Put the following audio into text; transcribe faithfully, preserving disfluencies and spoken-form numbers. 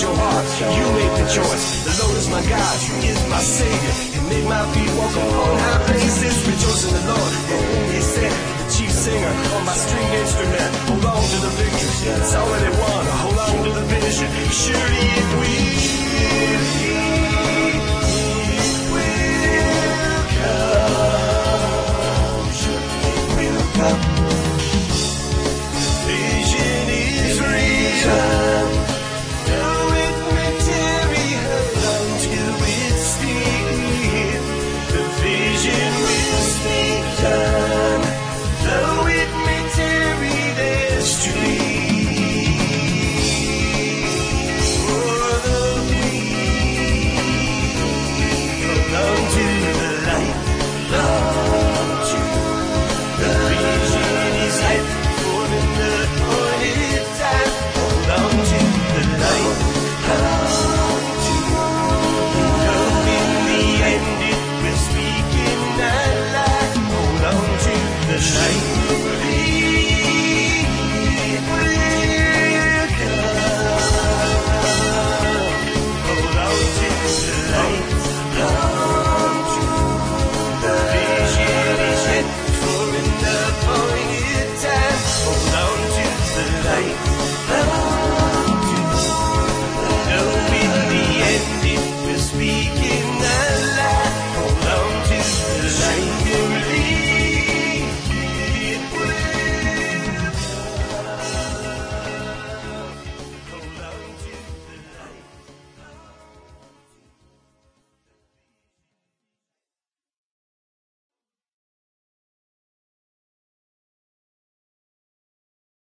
your heart, you make the choice. The Lord is my God, He is my Savior. He made my feet walk upon high places. Rejoice in the Lord, for whom He sent. The chief singer on my string instrument. Hold on to the victory, it's already won. Hold on to the vision, surely it will.